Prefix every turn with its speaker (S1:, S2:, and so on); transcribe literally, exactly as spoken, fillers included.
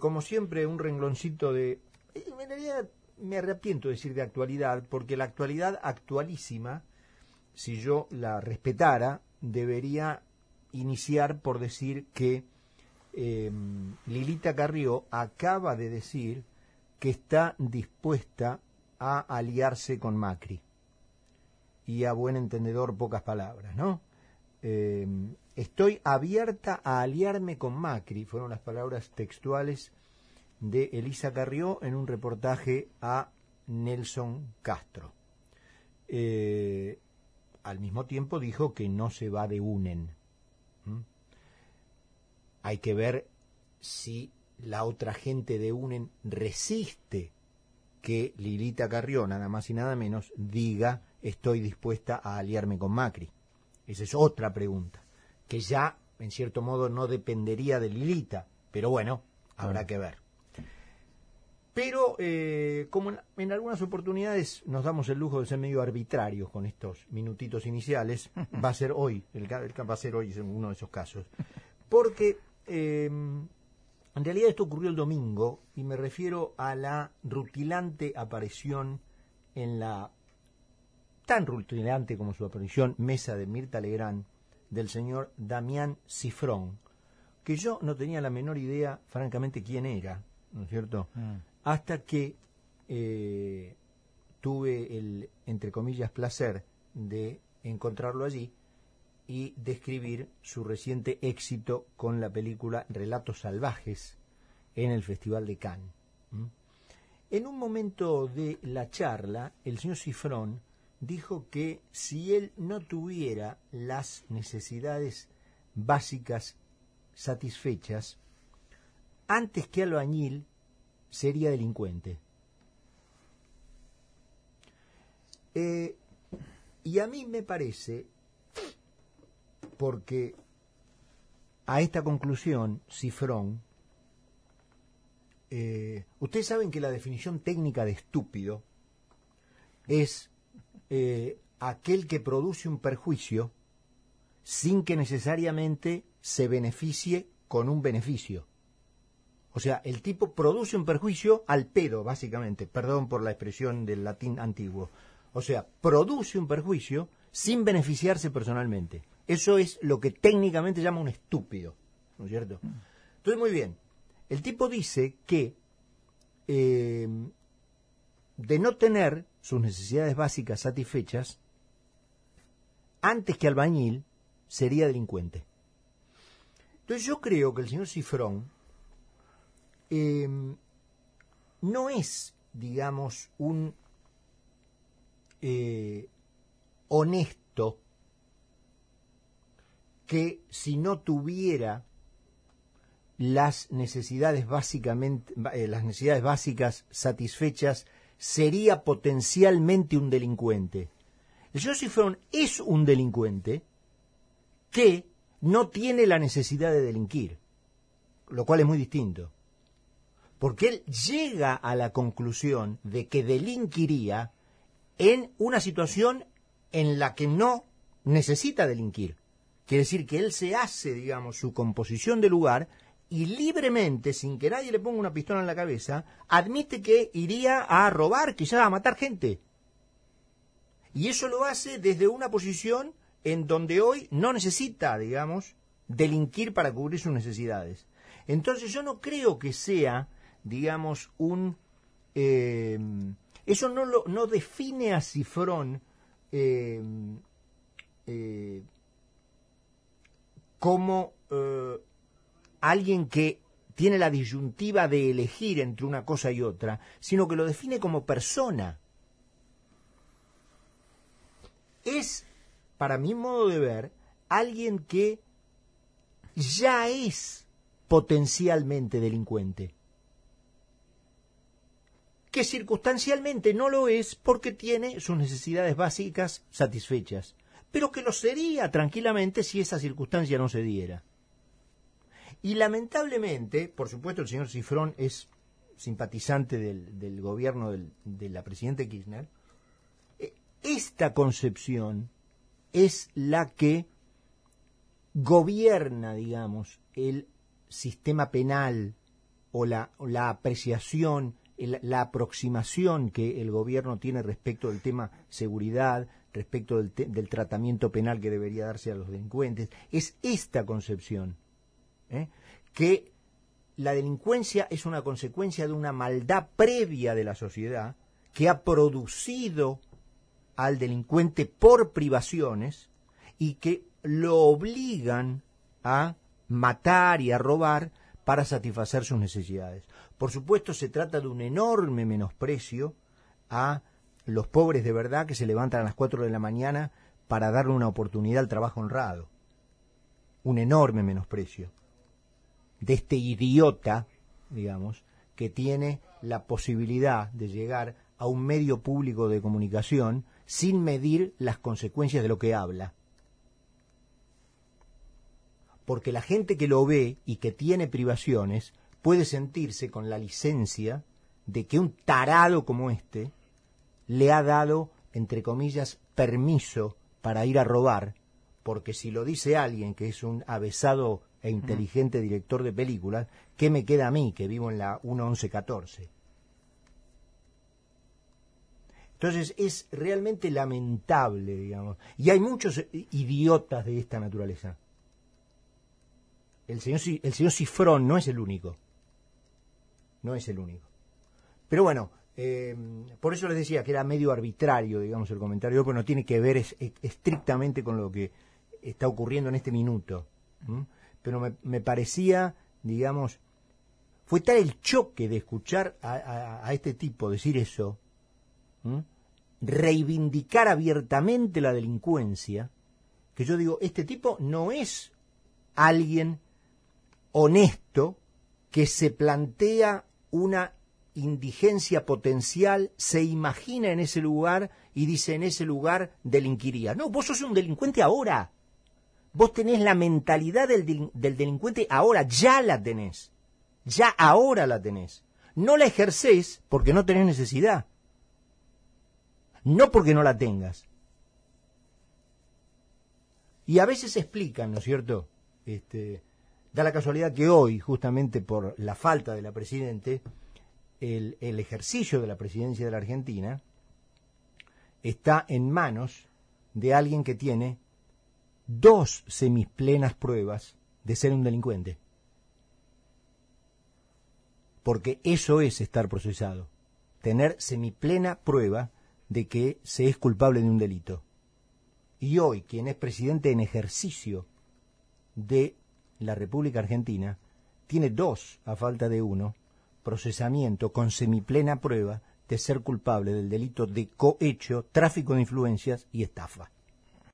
S1: como siempre, un rengloncito de... En realidad me arrepiento de decir de actualidad, porque la actualidad actualísima, si yo la respetara, debería iniciar por decir que eh, Lilita Carrió acaba de decir que está dispuesta a aliarse con Macri. Y a buen entendedor, pocas palabras, ¿no? Eh, estoy abierta a aliarme con Macri, fueron las palabras textuales de Elisa Carrió en un reportaje a Nelson Castro. Eh, al mismo tiempo dijo que no se va de UNEN. ¿Mm? Hay que ver si la otra gente de UNEN resiste que Lilita Carrió, nada más y nada menos, diga estoy dispuesta a aliarme con Macri. Esa es otra pregunta, que ya, en cierto modo, no dependería de Lilita, pero bueno, habrá que ver. Pero, eh, como en, en algunas oportunidades nos damos el lujo de ser medio arbitrarios con estos minutitos iniciales, va a ser hoy, el, el va a ser hoy en uno de esos casos. Porque, eh, en realidad esto ocurrió el domingo, y me refiero a la rutilante aparición en la tan rutilante como su aparición mesa de Mirta Legrand del señor Damián Cifrón, que yo no tenía la menor idea, francamente, quién era, ¿no es cierto? Mm. Hasta que eh, tuve el, entre comillas, placer de encontrarlo allí y describir su reciente éxito con la película Relatos Salvajes en el Festival de Cannes. ¿Mm? En un momento de la charla, el señor Cifrón dijo que si él no tuviera las necesidades básicas satisfechas, antes que albañil sería delincuente. Eh, y a mí me parece, porque a esta conclusión, Cifrón, eh, ustedes saben que la definición técnica de estúpido es Eh, aquel que produce un perjuicio sin que necesariamente se beneficie con un beneficio. O sea, el tipo produce un perjuicio al pedo, básicamente, perdón por la expresión del latín antiguo. O sea, produce un perjuicio sin beneficiarse personalmente. Eso es lo que técnicamente llama un estúpido, ¿no es cierto? Entonces, muy bien, el tipo dice que eh, de no tener sus necesidades básicas satisfechas, antes que albañil, sería delincuente. Entonces yo creo que el señor Cifrón eh, no es, digamos, un eh, honesto que si no tuviera las necesidades básicamente, eh, las necesidades básicas satisfechas, sería potencialmente un delincuente. El señor Cifrón es un delincuente que no tiene la necesidad de delinquir, lo cual es muy distinto. Porque él llega a la conclusión de que delinquiría en una situación en la que no necesita delinquir. Quiere decir que él se hace, digamos, su composición de lugar y libremente, sin que nadie le ponga una pistola en la cabeza, admite que iría a robar, quizás a matar gente. Y eso lo hace desde una posición en donde hoy no necesita, digamos, delinquir para cubrir sus necesidades. Entonces yo no creo que sea, digamos, un... Eh, eso no, lo, no define a Cifrón eh, eh, como... Eh, alguien que tiene la disyuntiva de elegir entre una cosa y otra, sino que lo define como persona. Es, para mi modo de ver, alguien que ya es potencialmente delincuente, que circunstancialmente no lo es porque tiene sus necesidades básicas satisfechas, pero que lo sería tranquilamente si esa circunstancia no se diera. Y lamentablemente, por supuesto, el señor Cifrón es simpatizante del, del gobierno del, de la presidenta Kirchner. Esta concepción es la que gobierna, digamos, el sistema penal o la, o la apreciación, el, la aproximación que el gobierno tiene respecto del tema seguridad, respecto del, te, del tratamiento penal que debería darse a los delincuentes. Es esta concepción, ¿eh? que la delincuencia es una consecuencia de una maldad previa de la sociedad que ha producido al delincuente por privaciones y que lo obligan a matar y a robar para satisfacer sus necesidades. Por supuesto, se trata de un enorme menosprecio a los pobres de verdad que se levantan a las cuatro de la mañana para darle una oportunidad al trabajo honrado. Un enorme menosprecio de este idiota, digamos, que tiene la posibilidad de llegar a un medio público de comunicación sin medir las consecuencias de lo que habla. Porque la gente que lo ve y que tiene privaciones puede sentirse con la licencia de que un tarado como este le ha dado, entre comillas, permiso para ir a robar, porque si lo dice alguien que es un avesado e inteligente director de películas, ¿qué me queda a mí que vivo en la uno once catorce? Entonces es realmente lamentable, digamos. Y hay muchos idiotas de esta naturaleza. El señor, el señor Cifrón no es el único. No es el único. Pero bueno, eh, por eso les decía que era medio arbitrario, digamos, el comentario, porque no tiene que ver es, es, estrictamente con lo que está ocurriendo en este minuto. ¿Mm? Pero me, me parecía, digamos, fue tal el choque de escuchar a, a, a este tipo decir eso, ¿Mm? reivindicar abiertamente la delincuencia, que yo digo, este tipo no es alguien honesto que se plantea una indigencia potencial, se imagina en ese lugar y dice en ese lugar delinquiría. No, vos sos un delincuente ahora. Vos tenés la mentalidad del, del delincuente ahora, ya la tenés. Ya ahora la tenés. No la ejercés porque no tenés necesidad. No porque no la tengas. Y a veces se explican, ¿no es cierto? Este, da la casualidad que hoy, justamente por la falta de la Presidente, el, el ejercicio de la presidencia de la Argentina está en manos de alguien que tiene dos semiplenas pruebas de ser un delincuente. Porque eso es estar procesado, tener semiplena prueba de que se es culpable de un delito. Y hoy, quien es presidente en ejercicio de la República Argentina, tiene dos, a falta de uno, procesamiento con semiplena prueba de ser culpable del delito de cohecho, tráfico de influencias y estafa.